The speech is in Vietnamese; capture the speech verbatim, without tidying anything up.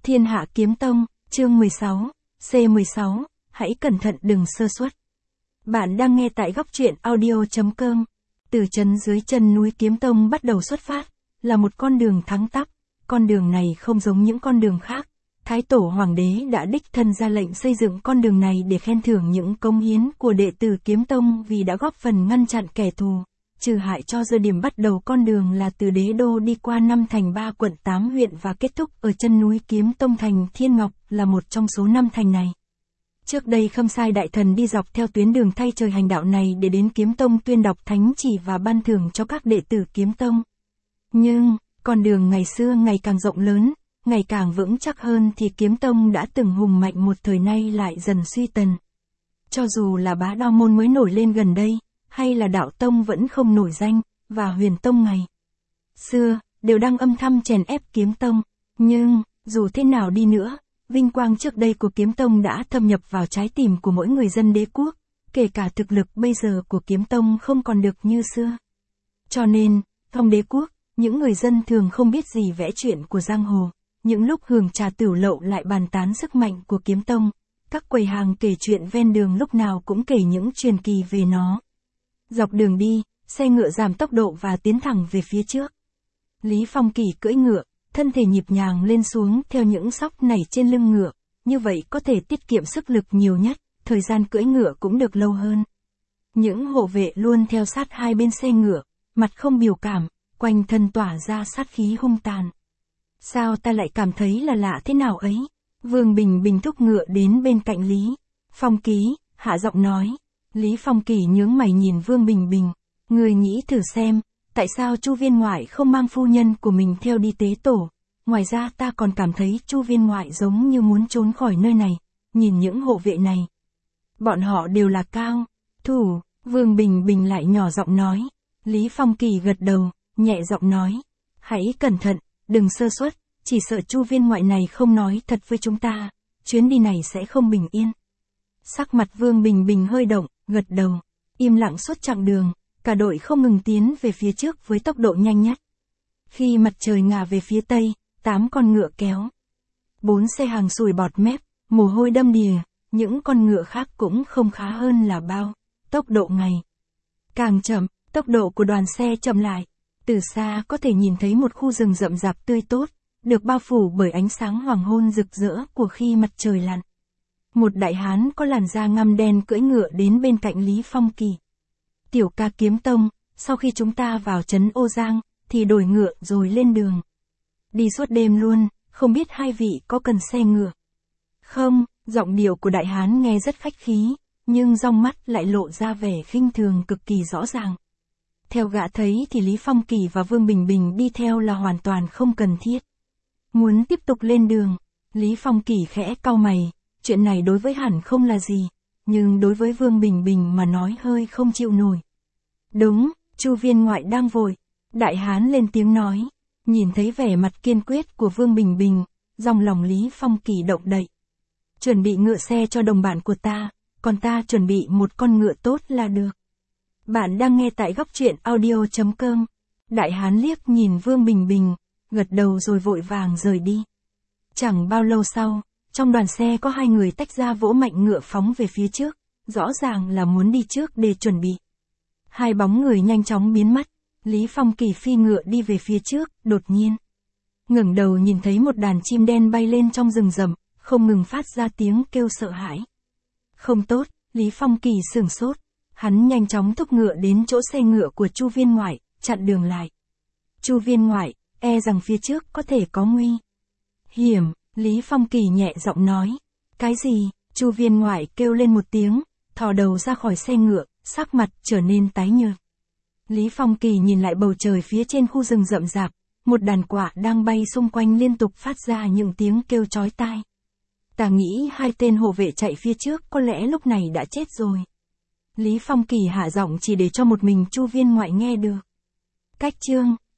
Thiên Hạ Kiếm Tông, chương mười sáu, C mười sáu, hãy cẩn thận đừng sơ suất. Bạn đang nghe tại góc truyện audio.com. Từ chân dưới chân núi Kiếm Tông bắt đầu xuất phát, là một con đường thẳng tắp. Con đường này không giống những con đường khác. Thái Tổ Hoàng đế đã đích thân ra lệnh xây dựng con đường này để khen thưởng những cống hiến của đệ tử Kiếm Tông vì đã góp phần ngăn chặn kẻ thù, trừ hại cho giờ điểm bắt đầu con đường là từ Đế Đô đi qua năm thành ba quận tám huyện và kết thúc ở chân núi Kiếm Tông. Thành Thiên Ngọc là một trong số năm thành này. Trước đây Khâm Sai Đại Thần đi dọc theo tuyến đường thay trời hành đạo này để đến Kiếm Tông tuyên đọc thánh chỉ và ban thưởng cho các đệ tử Kiếm Tông. Nhưng, con đường ngày xưa ngày càng rộng lớn, ngày càng vững chắc hơn thì Kiếm Tông đã từng hùng mạnh một thời nay lại dần suy tần. Cho dù là Bá Đao Môn mới nổi lên gần đây, hay là Đạo Tông vẫn không nổi danh, và Huyền Tông ngày xưa, đều đang âm thầm chèn ép Kiếm Tông. Nhưng, dù thế nào đi nữa, vinh quang trước đây của Kiếm Tông đã thâm nhập vào trái tim của mỗi người dân đế quốc, kể cả thực lực bây giờ của Kiếm Tông không còn được như xưa. Cho nên, trong đế quốc, những người dân thường không biết gì vẽ chuyện của giang hồ. Những lúc hưởng trà tửu lậu lại bàn tán sức mạnh của Kiếm Tông, các quầy hàng kể chuyện ven đường lúc nào cũng kể những truyền kỳ về nó. Dọc đường đi, xe ngựa giảm tốc độ và tiến thẳng về phía trước. Lý Phong Kỳ cưỡi ngựa, thân thể nhịp nhàng lên xuống theo những xóc nảy trên lưng ngựa, như vậy có thể tiết kiệm sức lực nhiều nhất, thời gian cưỡi ngựa cũng được lâu hơn. Những hộ vệ luôn theo sát hai bên xe ngựa, mặt không biểu cảm, quanh thân tỏa ra sát khí hung tàn. Sao ta lại cảm thấy là lạ thế nào ấy? Vương Bình Bình thúc ngựa đến bên cạnh Lý Phong Kỳ, hạ giọng nói. Lý Phong Kỳ nhướng mày nhìn Vương Bình Bình. Người nghĩ thử xem, tại sao Chu Viên Ngoại không mang phu nhân của mình theo đi tế tổ? Ngoài ra ta còn cảm thấy Chu Viên Ngoại giống như muốn trốn khỏi nơi này. Nhìn những hộ vệ này, bọn họ đều là cao thủ. Vương Bình Bình lại nhỏ giọng nói. Lý Phong Kỳ gật đầu, nhẹ giọng nói. Hãy cẩn thận, đừng sơ suất, chỉ sợ Chu Viên Ngoại này không nói thật với chúng ta, chuyến đi này sẽ không bình yên. Sắc mặt Vương Bình Bình hơi động, gật đầu, im lặng suốt chặng đường, cả đội không ngừng tiến về phía trước với tốc độ nhanh nhất. Khi mặt trời ngả về phía tây, tám con ngựa kéo bốn xe hàng sùi bọt mép, mồ hôi đầm đìa, những con ngựa khác cũng không khá hơn là bao, tốc độ ngày càng chậm, tốc độ của đoàn xe chậm lại. Từ xa có thể nhìn thấy một khu rừng rậm rạp tươi tốt, được bao phủ bởi ánh sáng hoàng hôn rực rỡ của khi mặt trời lặn. Một đại hán có làn da ngăm đen cưỡi ngựa đến bên cạnh Lý Phong Kỳ. Tiểu ca Kiếm Tông, sau khi chúng ta vào trấn Ô Giang, thì đổi ngựa rồi lên đường. Đi suốt đêm luôn, không biết hai vị có cần xe ngựa không? Giọng điệu của đại hán nghe rất khách khí, nhưng trong mắt lại lộ ra vẻ khinh thường cực kỳ rõ ràng. Theo gã thấy thì Lý Phong Kỳ và Vương Bình Bình đi theo là hoàn toàn không cần thiết. Muốn tiếp tục lên đường, Lý Phong Kỳ khẽ cau mày, chuyện này đối với hẳn không là gì, nhưng đối với Vương Bình Bình mà nói hơi không chịu nổi. Đúng, Chu Viên Ngoại đang vội, đại hán lên tiếng nói, nhìn thấy vẻ mặt kiên quyết của Vương Bình Bình, dòng lòng Lý Phong Kỳ động đậy. Chuẩn bị ngựa xe cho đồng bạn của ta, còn ta chuẩn bị một con ngựa tốt là được. Bạn đang nghe tại góc truyện audio.com. Đại hán liếc nhìn Vương Bình Bình, gật đầu rồi vội vàng rời đi. Chẳng bao lâu sau, trong đoàn xe có hai người tách ra vỗ mạnh ngựa phóng về phía trước, rõ ràng là muốn đi trước để chuẩn bị. Hai bóng người nhanh chóng biến mất, Lý Phong Kỳ phi ngựa đi về phía trước, đột nhiên ngẩng đầu nhìn thấy một đàn chim đen bay lên trong rừng rậm, không ngừng phát ra tiếng kêu sợ hãi. Không tốt, Lý Phong Kỳ sửng sốt. Hắn nhanh chóng thúc ngựa đến chỗ xe ngựa của Chu Viên Ngoại, chặn đường lại. Chu Viên Ngoại, e rằng phía trước có thể có nguy hiểm, Lý Phong Kỳ nhẹ giọng nói. Cái gì? Chu Viên Ngoại kêu lên một tiếng, thò đầu ra khỏi xe ngựa, sắc mặt trở nên tái nhợt. Lý Phong Kỳ nhìn lại bầu trời phía trên khu rừng rậm rạp, một đàn quạ đang bay xung quanh liên tục phát ra những tiếng kêu chói tai. Ta nghĩ hai tên hộ vệ chạy phía trước có lẽ lúc này đã chết rồi. Lý Phong Kỳ hạ giọng chỉ để cho một mình Chu Viên Ngoại nghe được. Cách chương